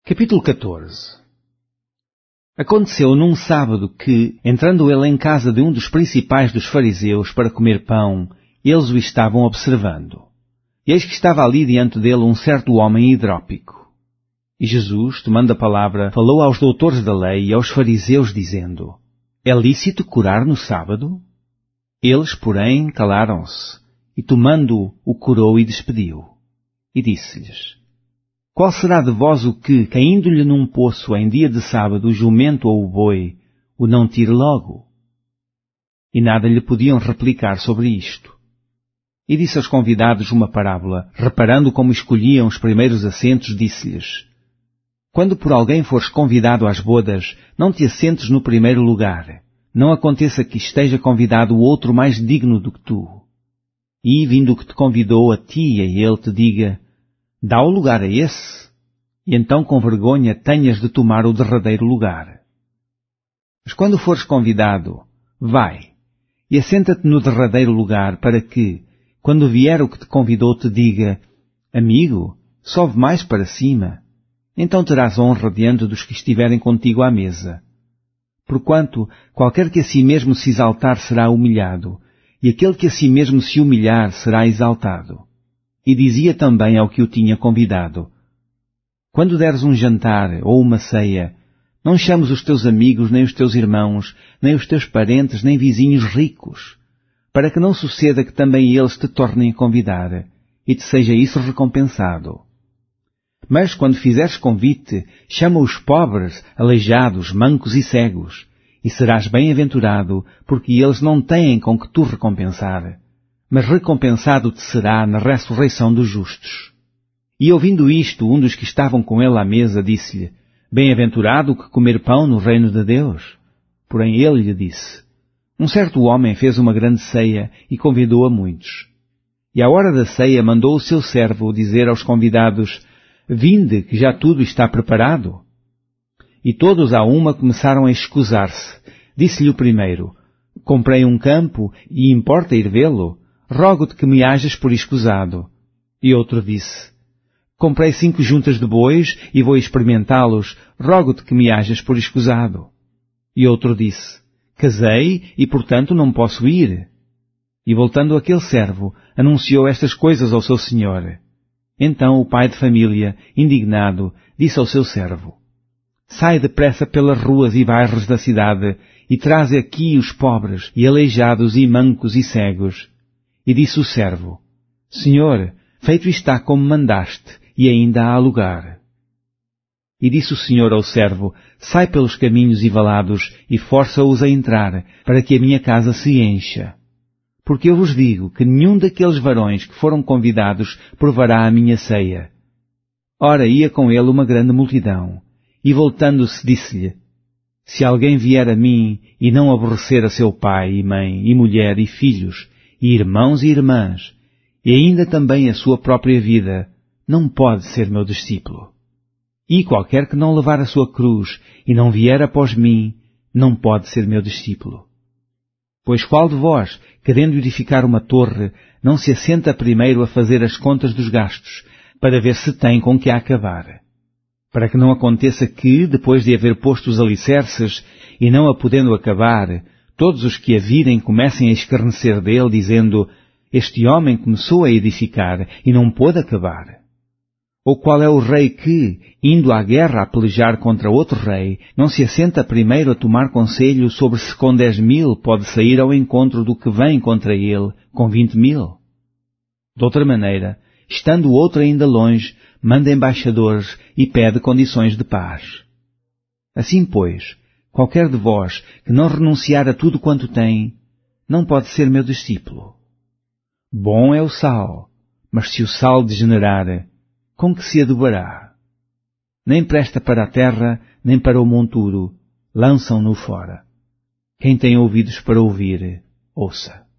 Capítulo 14. Aconteceu num sábado que, entrando ele em casa de um dos principais dos fariseus para comer pão, eles o estavam observando. E eis que estava ali diante dele um certo homem hidrópico. E Jesus, tomando a palavra, falou aos doutores da lei e aos fariseus, dizendo: É lícito curar no sábado? Eles, porém, calaram-se, e tomando-o, o curou e despediu. E disse-lhes: Qual será de vós o que, caindo-lhe num poço em dia de sábado, o jumento ou o boi, o não tire logo? E nada lhe podiam replicar sobre isto. E disse aos convidados uma parábola, reparando como escolhiam os primeiros assentos, disse-lhes: Quando por alguém fores convidado às bodas, não te assentes no primeiro lugar. Não aconteça que esteja convidado o outro mais digno do que tu. E, vindo o que te convidou a ti e a ele, te diga: Dá o lugar a esse, e então com vergonha tenhas de tomar o derradeiro lugar. Mas quando fores convidado, vai, e assenta-te no derradeiro lugar, para que, quando vier o que te convidou, te diga: Amigo, sobe mais para cima. Então terás honra diante dos que estiverem contigo à mesa. Porquanto, qualquer que a si mesmo se exaltar será humilhado, e aquele que a si mesmo se humilhar será exaltado. E dizia também ao que o tinha convidado: Quando deres um jantar ou uma ceia, não chames os teus amigos, nem os teus irmãos, nem os teus parentes, nem vizinhos ricos, para que não suceda que também eles te tornem a convidar, e te seja isso recompensado. Mas quando fizeres convite, chama os pobres, aleijados, mancos e cegos, e serás bem-aventurado, porque eles não têm com que tu recompensar, mas recompensado te será na ressurreição dos justos. E ouvindo isto, um dos que estavam com ele à mesa disse-lhe: Bem-aventurado o que comer pão no reino de Deus. Porém ele lhe disse: Um certo homem fez uma grande ceia e convidou a muitos. E à hora da ceia mandou o seu servo dizer aos convidados: Vinde, que já tudo está preparado. E todos à uma começaram a escusar-se. Disse-lhe o primeiro: Comprei um campo e importa ir vê-lo. Rogo-te que me hajas por escusado. E outro disse: Comprei 5 juntas de bois e vou experimentá-los. Rogo-te que me hajas por escusado. E outro disse: Casei e, portanto, não posso ir. E voltando aquele servo, anunciou estas coisas ao seu senhor. Então o pai de família, indignado, disse ao seu servo: Sai depressa pelas ruas e bairros da cidade e traze aqui os pobres e aleijados e mancos e cegos. E disse o servo: Senhor, feito está como mandaste, e ainda há lugar. E disse o senhor ao servo: Sai pelos caminhos e valados e força-os a entrar, para que a minha casa se encha. Porque eu vos digo que nenhum daqueles varões que foram convidados provará a minha ceia. Ora, ia com ele uma grande multidão, e voltando-se disse-lhe: Se alguém vier a mim e não aborrecer a seu pai e mãe e mulher e filhos, e irmãos e irmãs, e ainda também a sua própria vida, não pode ser meu discípulo. E qualquer que não levar a sua cruz e não vier após mim, não pode ser meu discípulo. Pois qual de vós, querendo edificar uma torre, não se assenta primeiro a fazer as contas dos gastos, para ver se tem com que a acabar? Para que não aconteça que, depois de haver posto os alicerces, e não a podendo acabar, todos os que a virem comecem a escarnecer dele, dizendo: Este homem começou a edificar e não pôde acabar. Ou qual é o rei que, indo à guerra a pelejar contra outro rei, não se assenta primeiro a tomar conselho sobre se com 10.000 pode sair ao encontro do que vem contra ele com 20.000? De outra maneira, estando o outro ainda longe, manda embaixadores e pede condições de paz. Assim, pois, qualquer de vós que não renunciar a tudo quanto tem, não pode ser meu discípulo. Bom é o sal, mas se o sal degenerar, com que se adubará? Nem presta para a terra, nem para o monturo, lançam-no fora. Quem tem ouvidos para ouvir, ouça.